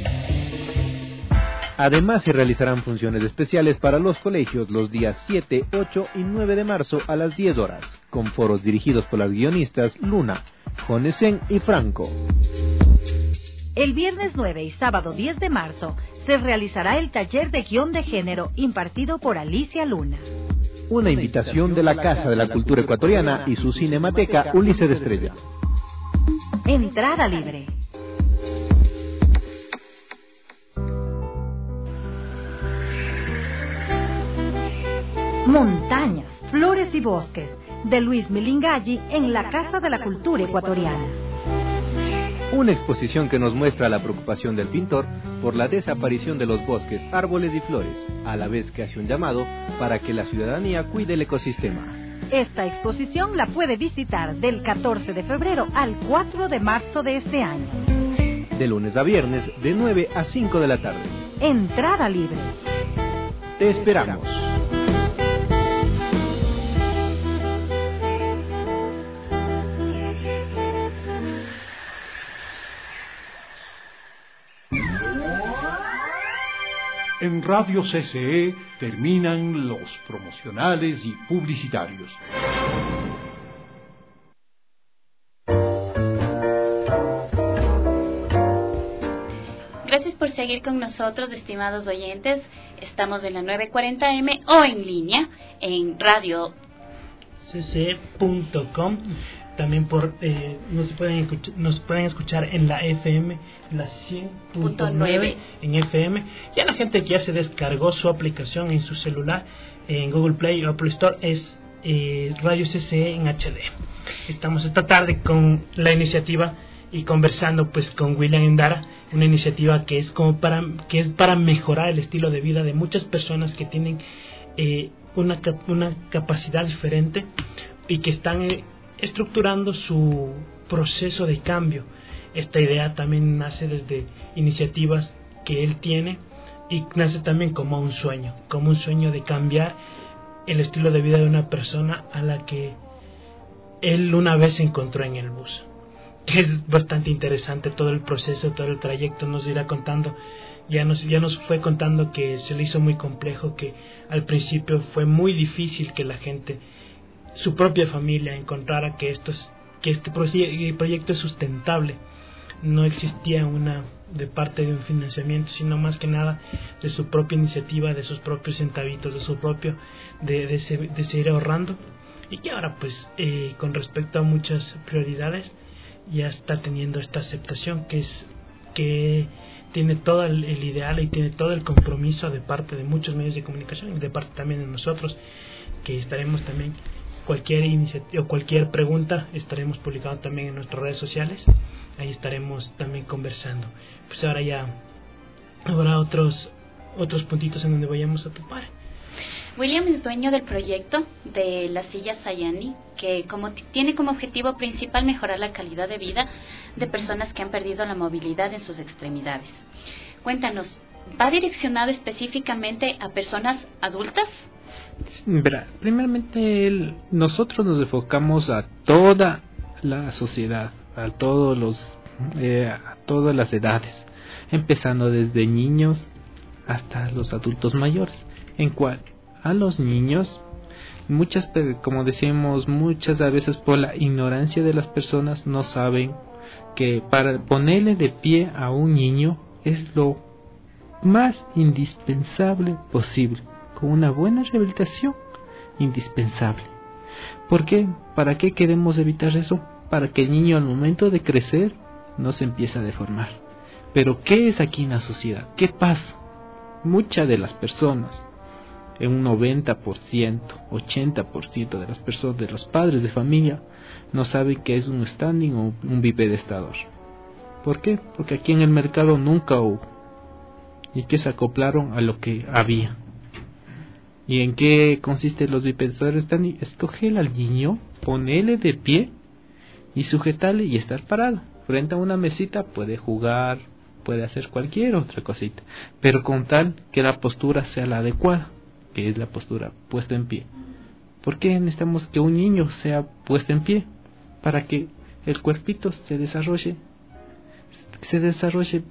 Además, se realizarán funciones especiales para los colegios los días siete, ocho y nueve de marzo a las diez horas, con foros dirigidos por las guionistas Luna, Jonesen y Franco. El viernes nueve y sábado diez de marzo se realizará el taller de guión de género impartido por Alicia Luna. Una invitación de la Casa de la Cultura Ecuatoriana y su cinemateca Ulises Estrella. Entrada libre. Montañas, flores y bosques, de Luis Milingalli en la Casa de la Cultura Ecuatoriana. Una exposición que nos muestra la preocupación del pintor por la desaparición de los bosques, árboles y flores, a la vez que hace un llamado para que la ciudadanía cuide el ecosistema. Esta exposición la puede visitar del catorce de febrero al cuatro de marzo de este año. De lunes a viernes, de nueve a cinco de la tarde. Entrada libre. Te esperamos. En Radio C C E terminan los promocionales y publicitarios. Gracias por seguir con nosotros, estimados oyentes. Estamos en la nueve cuarenta eme o en línea en radio c c e punto com. También por eh, nos pueden escuchar, nos pueden escuchar en la F M, la cien punto nueve en F M. Ya la gente que ya se descargó su aplicación en su celular, en Google Play o Apple Store, es eh, Radio C C E en H D. Estamos esta tarde con la iniciativa y conversando pues con William Endara, una iniciativa que es como para que es para mejorar el estilo de vida de muchas personas que tienen eh, una una capacidad diferente y que están eh, estructurando su proceso de cambio. Esta idea también nace desde iniciativas que él tiene y nace también como un sueño, como un sueño de cambiar el estilo de vida de una persona a la que él una vez se encontró en el bus. Que es bastante interesante todo el proceso, todo el trayecto. Nos irá contando, ya nos, ya nos fue contando que se le hizo muy complejo, que al principio fue muy difícil que la gente, su propia familia, encontrara que estos, que este proyecto es sustentable. No existía una de parte de un financiamiento, sino más que nada de su propia iniciativa, de sus propios centavitos, de su propio, de, de, se, de seguir ahorrando, y que ahora pues eh, con respecto a muchas prioridades ya está teniendo esta aceptación, que es que tiene todo el, el ideal y tiene todo el compromiso de parte de muchos medios de comunicación y de parte también de nosotros, que estaremos también cualquier iniciativa o cualquier pregunta estaremos publicando también en nuestras redes sociales. Ahí estaremos también conversando. Pues ahora ya habrá otros otros puntitos en donde vayamos a topar. William es dueño del proyecto de la silla Sayani, que como t- tiene como objetivo principal mejorar la calidad de vida de personas que han perdido la movilidad en sus extremidades. Cuéntanos, ¿va direccionado específicamente a personas adultas? Verá, primeramente el, nosotros nos enfocamos a toda la sociedad, a todos los, eh, a todas las edades, empezando desde niños hasta los adultos mayores. En cual a los niños, muchas, como decimos, muchas a veces por la ignorancia de las personas no saben que para ponerle de pie a un niño es lo más indispensable posible. Con una buena rehabilitación, indispensable. ¿Por qué? ¿Para qué queremos evitar eso? Para que el niño al momento de crecer no se empiece a deformar. Pero ¿qué es aquí en la sociedad? ¿Qué pasa? Muchas de las personas, en un noventa por ciento, ochenta por ciento de las personas, de los padres de familia, no saben qué es un standing o un bipedestador. ¿Por qué? Porque aquí en el mercado nunca hubo. Y que se acoplaron a lo que había. ¿Y en qué consisten los bipedestadores standing? Escoger al niño, ponerle de pie y sujetarle y estar parado. Frente a una mesita puede jugar, puede hacer cualquier otra cosita, pero con tal que la postura sea la adecuada, que es la postura puesta en pie. ¿Por qué necesitamos que un niño sea puesto en pie? Para que el cuerpito se desarrolle, se desarrolle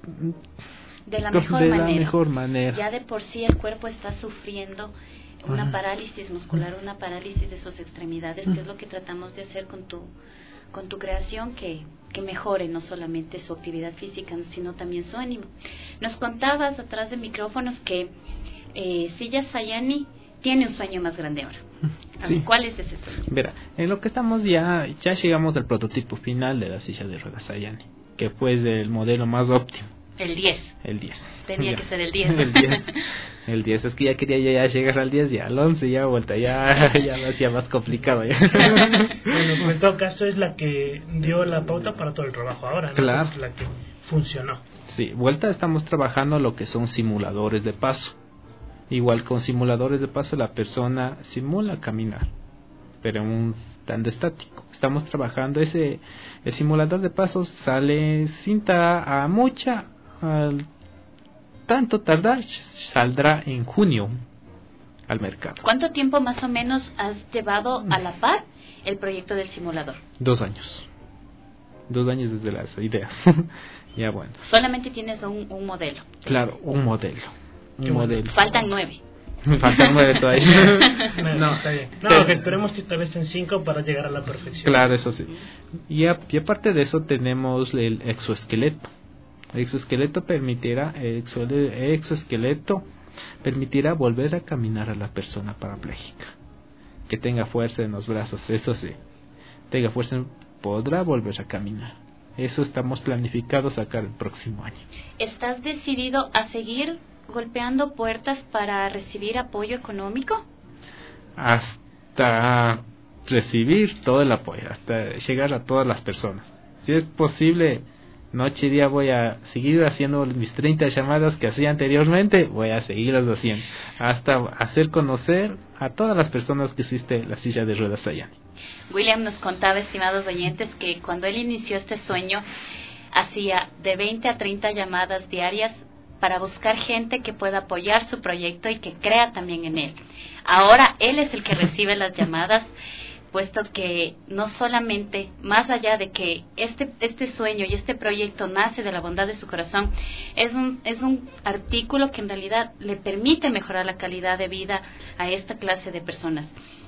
de la mejor, de manera. La mejor manera. Ya de por sí el cuerpo está sufriendo una parálisis muscular, una parálisis de sus extremidades, que es lo que tratamos de hacer con tu con tu creación, que, que mejore no solamente su actividad física, sino también su ánimo. Nos contabas atrás de micrófonos que eh, Silla Sayani tiene un sueño más grande ahora. Sí. ¿Cuál es ese sueño? Verá, en lo que estamos ya, ya llegamos al prototipo final de la silla de ruedas Sayani, que fue el modelo más óptimo. El diez. El diez. Tenía ya. que ser el diez. El diez. El diez. Es que ya quería ya, ya llegar al diez, ya al once, ya vuelta, ya, ya lo hacía más complicado. Ya. Bueno, en todo caso es la que dio la pauta para todo el trabajo ahora, ¿no? Claro. Es la que funcionó. Sí, vuelta estamos trabajando lo que son simuladores de paso. Igual con simuladores de paso la persona simula caminar, pero en un stand estático. Estamos trabajando ese, el simulador de pasos sale cinta a mucha, al tanto tardar, saldrá en junio al mercado. ¿Cuánto tiempo más o menos has llevado a la par el proyecto del simulador? Dos años. Dos años desde las ideas. Ya bueno. Solamente tienes un, un modelo. Claro, un modelo. Un modelo. Faltan nueve. Faltan nueve todavía. no, no, está bien. No, que esperemos que esta vez en cinco para llegar a la perfección. Claro, eso sí. Y, a, y aparte de eso tenemos el exoesqueleto. El exoesqueleto permitirá, el exo, el exoesqueleto permitirá volver a caminar a la persona parapléjica. Que tenga fuerza en los brazos, eso sí. Tenga fuerza, podrá volver a caminar. Eso estamos planificados sacar el próximo año. ¿Estás decidido a seguir golpeando puertas para recibir apoyo económico? Hasta recibir todo el apoyo, hasta llegar a todas las personas. Si es posible, noche y día voy a seguir haciendo mis treinta llamadas que hacía anteriormente, voy a seguirlas haciendo, hasta hacer conocer a todas las personas que existe la silla de ruedas Sayani. William nos contaba, estimados oyentes, que cuando él inició este sueño, hacía de veinte a treinta llamadas diarias para buscar gente que pueda apoyar su proyecto y que crea también en él. Ahora él es el que recibe las llamadas, puesto que no solamente, más allá de que este este sueño y este proyecto nace de la bondad de su corazón, es un es un artículo que en realidad le permite mejorar la calidad de vida a esta clase de personas.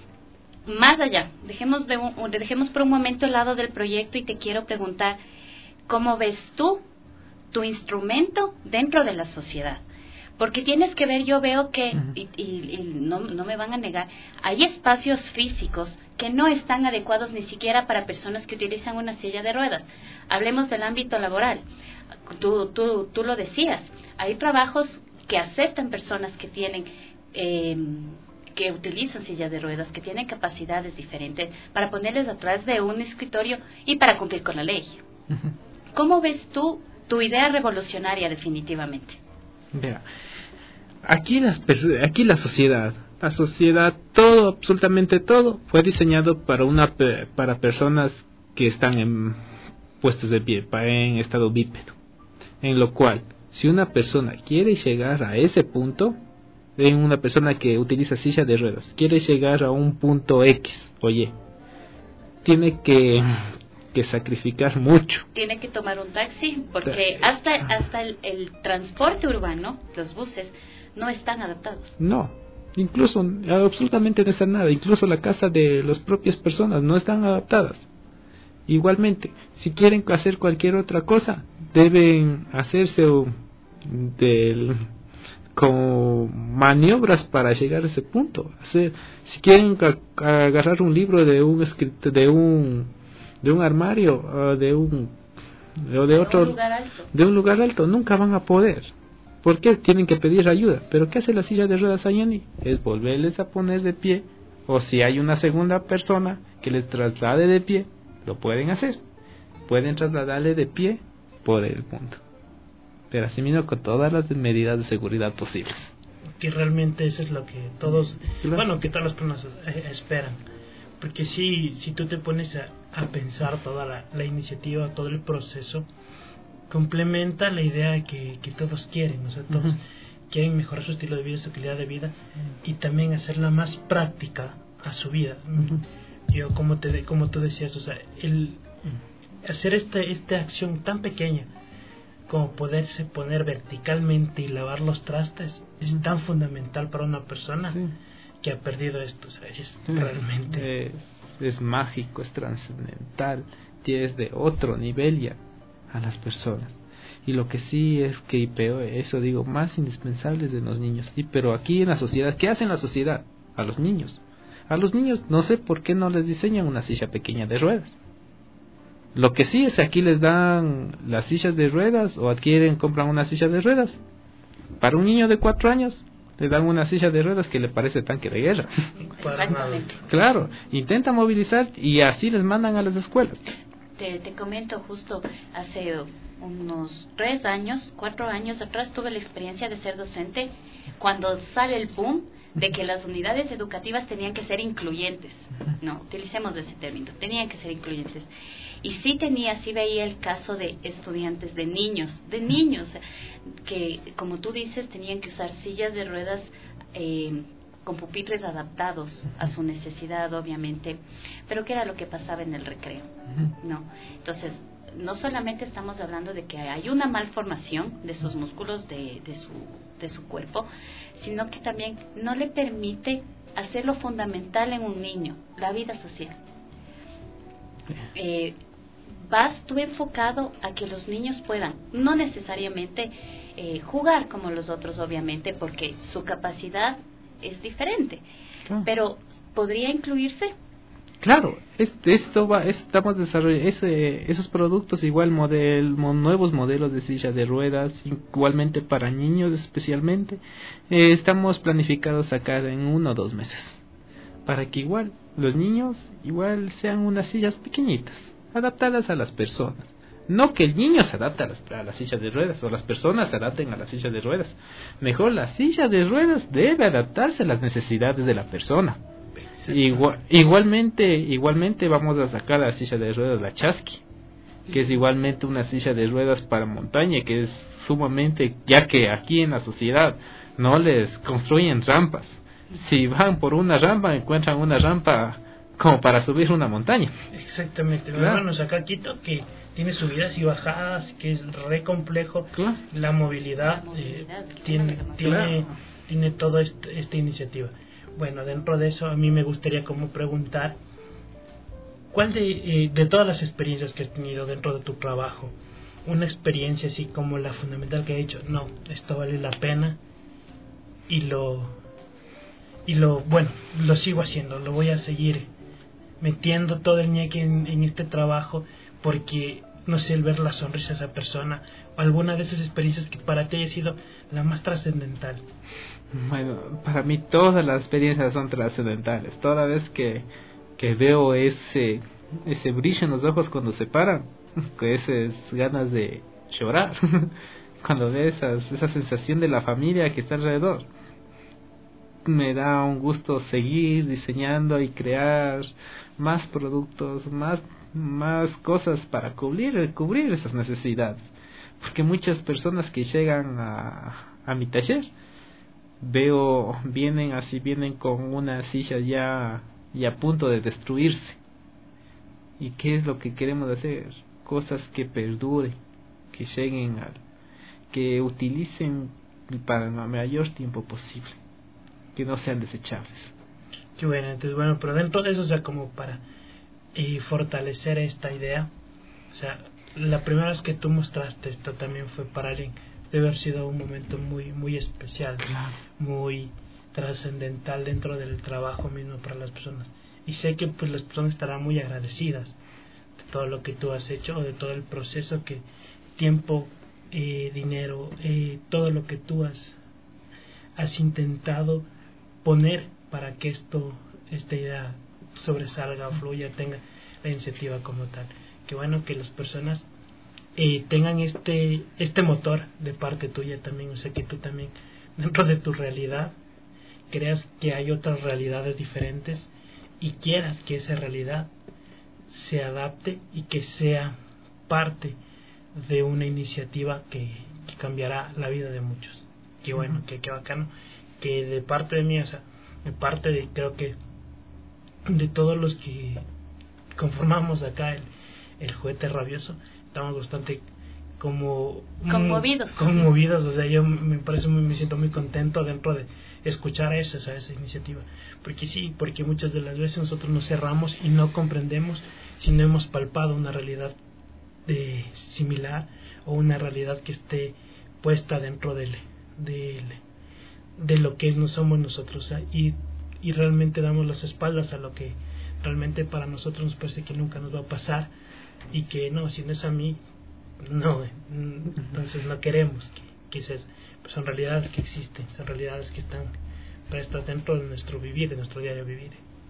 Más allá, dejemos de un, dejemos por un momento el lado del proyecto y te quiero preguntar, ¿cómo ves tú tu instrumento dentro de la sociedad? Porque tienes que ver, yo veo que, uh-huh. y, y, y no, no me van a negar, hay espacios físicos que no están adecuados ni siquiera para personas que utilizan una silla de ruedas. Hablemos del ámbito laboral. Tú, tú, tú lo decías, hay trabajos que aceptan personas que tienen, eh, que utilizan silla de ruedas, que tienen capacidades diferentes, para ponerles atrás de un escritorio y para cumplir con la ley. Uh-huh. ¿Cómo ves tú tu idea revolucionaria definitivamente? Mira, aquí las aquí la sociedad, la sociedad, todo, absolutamente todo, fue diseñado para una para personas que están en puestos de pie, en estado bípedo, en lo cual, si una persona quiere llegar a ese punto, en una persona que utiliza silla de ruedas, quiere llegar a un punto X o Y, tiene que que sacrificar mucho. Tiene que tomar un taxi, porque hasta hasta el, el transporte urbano, los buses, no están adaptados. No, incluso absolutamente no está nada, incluso la casa de las propias personas no están adaptadas. Igualmente, si quieren hacer cualquier otra cosa, deben hacerse del como maniobras para llegar a ese punto. Hacer, si quieren agarrar un libro de un escrito, de un de un armario, uh, de un o de otro, un lugar alto. de un lugar alto, nunca van a poder. ¿Por qué? Tienen que pedir ayuda. ¿Pero qué hace la silla de ruedas ahí? Es volverles a poner de pie, o si hay una segunda persona que les traslade de pie, lo pueden hacer. Pueden trasladarle de pie por el mundo, pero así mismo con todas las medidas de seguridad posibles. Que realmente eso es lo que todos, claro. bueno, que todas las personas eh, esperan. Porque si, si tú te pones a, a pensar toda la, la iniciativa, todo el proceso, complementa la idea que, que todos quieren, o sea, todos uh-huh. quieren mejorar su estilo de vida, su calidad de vida, y también hacerla más práctica a su vida. Uh-huh. Yo, como te como tú decías, o sea, el hacer este, esta acción tan pequeña como poderse poner verticalmente y lavar los trastes uh-huh. es tan fundamental para una persona sí. que ha perdido esto, o sea, es, es realmente es, es mágico, es trascendental, es de otro nivel ya a las personas. Y lo que sí es que, y peor, eso digo, más indispensables de los niños. Sí, pero aquí en la sociedad, ¿qué hace en la sociedad? A los niños. A los niños no sé por qué no les diseñan una silla pequeña de ruedas. Lo que sí es que aquí les dan las sillas de ruedas o adquieren, compran una silla de ruedas. Para un niño de cuatro años le dan una silla de ruedas que le parece tanque de guerra. Claro, intenta movilizar y así les mandan a las escuelas. Te, te comento, justo hace unos tres años, cuatro años atrás tuve la experiencia de ser docente cuando sale el boom de que las unidades educativas tenían que ser incluyentes. No, utilicemos ese término, tenían que ser incluyentes. Y sí tenía, sí veía el caso de estudiantes, de niños, de niños, que como tú dices, tenían que usar sillas de ruedas eh, con pupitres adaptados a su necesidad, obviamente. Pero ¿qué era lo que pasaba en el recreo? No, entonces, no solamente estamos hablando de que hay una malformación de sus músculos, de, de, su, de su cuerpo, sino que también no le permite hacer lo fundamental en un niño, la vida social. Eh, vas tú enfocado a que los niños puedan, no necesariamente eh, jugar como los otros, obviamente, porque su capacidad es diferente, claro. Pero ¿podría incluirse? Claro, este, esto va, estamos desarrollando ese, esos productos, igual model, mo, nuevos modelos de silla de ruedas, igualmente para niños especialmente, eh, estamos planificados sacar en uno o dos meses, para que igual los niños igual sean unas sillas pequeñitas, adaptadas a las personas. No que el niño se adapte a las, a las sillas de ruedas o las personas se adapten a las sillas de ruedas. Mejor la silla de ruedas debe adaptarse a las necesidades de la persona. Igual, igualmente, igualmente vamos a sacar la silla de ruedas, la Chasqui, que es igualmente una silla de ruedas para montaña, que es sumamente, ya que aquí en la sociedad no les construyen rampas. Si van por una rampa, encuentran una rampa como para subir una montaña. Exactamente, claro. Bueno, acá Quito, que tiene subidas y bajadas, que es re complejo, claro. La movilidad, la movilidad eh, tiene, tiene, claro. tiene toda esta, esta iniciativa. Bueno, dentro de eso a mí me gustaría como preguntar, ¿cuál de, eh, de todas las experiencias que has tenido dentro de tu trabajo, una experiencia así como la fundamental que he dicho, no, esto vale la pena y lo, y lo, bueno, lo sigo haciendo, lo voy a seguir metiendo todo el ñeque en, en este trabajo porque, no sé, el ver la sonrisa de esa persona o alguna de esas experiencias que para ti haya sido la más trascendental? Bueno, para mí todas las experiencias son trascendentales. Toda vez que, que veo ese ese brillo en los ojos cuando se paran, con esas ganas de llorar, cuando ves esas, esa sensación de la familia que está alrededor, me da un gusto seguir diseñando y crear más productos, más más cosas para cubrir cubrir esas necesidades, porque muchas personas que llegan a, a mi taller veo vienen así vienen con una silla ya ya a punto de destruirse. ¿Y qué es lo que queremos hacer? Cosas que perduren, que lleguen al que utilicen para el mayor tiempo posible, que no sean desechables. Qué bueno, entonces bueno, pero dentro de eso, o sea, como para eh, fortalecer esta idea, o sea, la primera vez que tú mostraste esto también fue para alguien, debe haber sido un momento muy muy especial, claro. Muy trascendental dentro del trabajo mismo para las personas, y sé que pues las personas estarán muy agradecidas de todo lo que tú has hecho, de todo el proceso que tiempo, eh, dinero, eh, todo lo que tú has, has intentado poner para que esto, esta idea sobresalga o fluya, tenga la iniciativa como tal. Qué bueno que las personas eh, tengan este este motor de parte tuya también, o sea, que tú también dentro de tu realidad creas que hay otras realidades diferentes y quieras que esa realidad se adapte y que sea parte de una iniciativa que, que cambiará la vida de muchos. Qué bueno, uh-huh. que, que bacano, que de parte de mí, o sea, de parte de, creo que de todos los que conformamos acá el, el juguete rabioso, estamos bastante como conmovidos muy, conmovidos, o sea, yo me parece muy, me siento muy contento dentro de escuchar eso, o sea, esa iniciativa, porque sí, porque muchas de las veces nosotros nos cerramos y no comprendemos si no hemos palpado una realidad de similar o una realidad que esté puesta dentro del, del de lo que no somos nosotros, o sea, y, y realmente damos las espaldas a lo que realmente para nosotros nos parece que nunca nos va a pasar y que no, si no es a mí, no, entonces no queremos que, que se, pues son realidades que existen, son realidades que están prestas dentro de nuestro vivir, de nuestro diario vivir.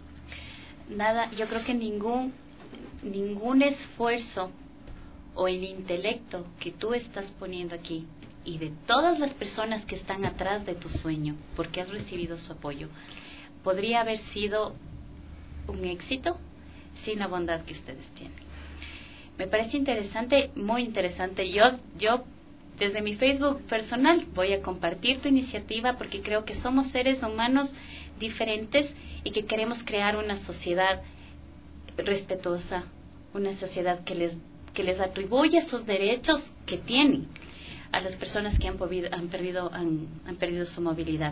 Nada, yo creo que ningún ningún esfuerzo o el intelecto que tú estás poniendo aquí y de todas las personas que están atrás de tu sueño, porque has recibido su apoyo, podría haber sido un éxito sin la bondad que ustedes tienen. Me parece interesante, muy interesante. Yo, yo desde mi Facebook personal voy a compartir tu iniciativa porque creo que somos seres humanos diferentes y que queremos crear una sociedad respetuosa, una sociedad que les, que les atribuya esos derechos que tienen a las personas que han, han, perdido, han, han perdido su movilidad.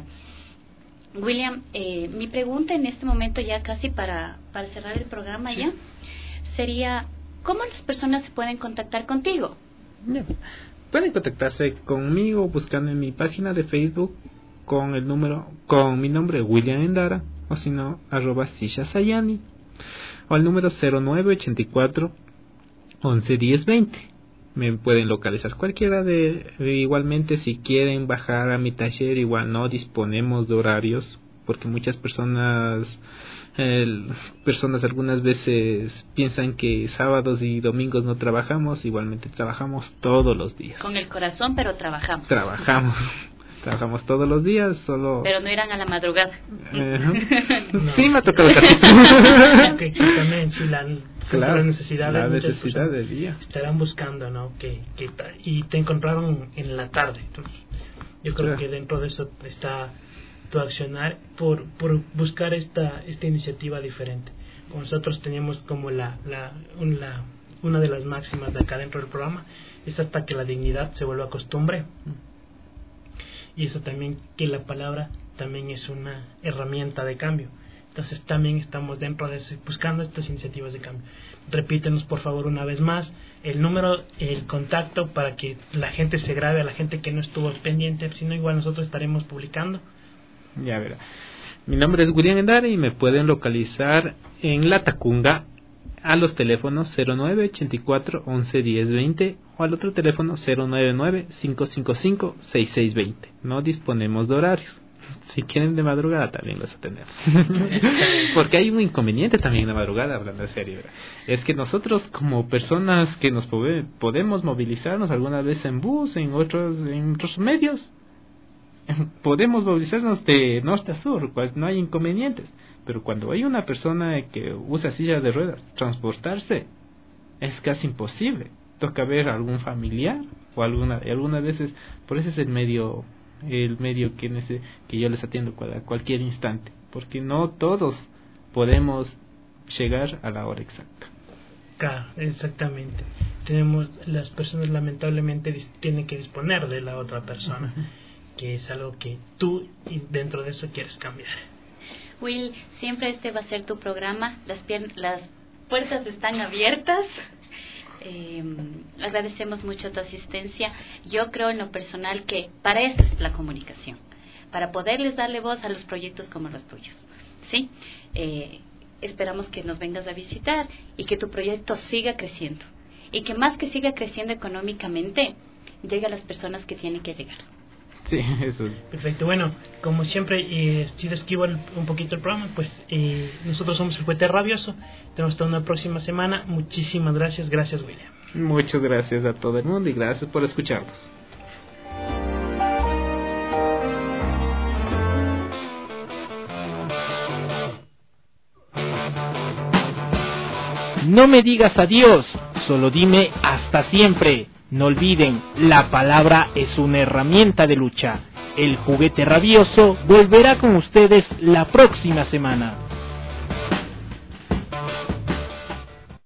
William, eh, mi pregunta en este momento ya casi para, para cerrar el programa sí. ya, sería, ¿cómo las personas se pueden contactar contigo? Yeah. Pueden contactarse conmigo buscando en mi página de Facebook con el número, con mi nombre William Endara, o si no, arroba Sisha Sayani, o al número cero nueve ochenta y cuatro once diez veinte. Me pueden localizar cualquiera de, de igualmente si quieren bajar a mi taller, igual no disponemos de horarios porque muchas personas eh, personas algunas veces piensan que sábados y domingos no trabajamos, igualmente trabajamos todos los días. Con el corazón, pero trabajamos. Trabajamos. Trabajamos todos los días, solo... Pero no irán a la madrugada. Uh-huh. No. Sí, me ha tocado casi. Okay, también, sí, la, claro, las necesidades, la necesidad del día. Estarán buscando, ¿no? Que, que y te encontraron en la tarde. Entonces, yo creo claro. que dentro de eso está tu accionar por, por buscar esta esta iniciativa diferente. Nosotros teníamos como la, la, una, una de las máximas de acá dentro del programa, es hasta que la dignidad se vuelva costumbre. Y eso también, que la palabra también es una herramienta de cambio. Entonces también estamos dentro de eso, buscando estas iniciativas de cambio. Repítenos por favor una vez más el número, el contacto, para que la gente se grabe, a la gente que no estuvo pendiente, si no igual nosotros estaremos publicando. Ya verá. Mi nombre es William Endara y me pueden localizar en La Tacunga a los teléfonos cero nueve ochenta y cuatro once diez veinte o al otro teléfono cero nueve nueve cinco cinco cinco seis seis veinte. No disponemos de horarios. Si quieren de madrugada también los atendemos. Porque hay un inconveniente también de madrugada, hablando en serio. Es que nosotros como personas que nos pode- podemos movilizarnos alguna vez en bus, en otros, en otros medios, podemos movilizarnos de norte a sur, no hay inconvenientes. Pero cuando hay una persona que usa silla de ruedas, transportarse es casi imposible. Toca ver a algún familiar o alguna, algunas veces, por eso es el medio, el medio que, nece, que yo les atiendo a cualquier instante, porque no todos podemos llegar a la hora exacta. Claro, exactamente. Tenemos, las personas lamentablemente tienen que disponer de la otra persona, uh-huh. que es algo que tú dentro de eso quieres cambiar. Will, siempre este va a ser tu programa, las, pier- las puertas están abiertas, eh, agradecemos mucho tu asistencia. Yo creo en lo personal que para eso es la comunicación, para poderles darle voz a los proyectos como los tuyos, ¿sí? Eh, esperamos que nos vengas a visitar y que tu proyecto siga creciendo. Y que más que siga creciendo económicamente, llegue a las personas que tienen que llegar. Sí, eso. Perfecto, bueno, como siempre, eh, si esquivo un poquito el programa, pues eh, nosotros somos el Juguete Rabioso. Tenemos hasta una próxima semana. Muchísimas gracias, gracias William. Muchas gracias a todo el mundo y gracias por escucharnos. No me digas adiós, solo dime hasta siempre. No olviden, la palabra es una herramienta de lucha. El Juguete Rabioso volverá con ustedes la próxima semana.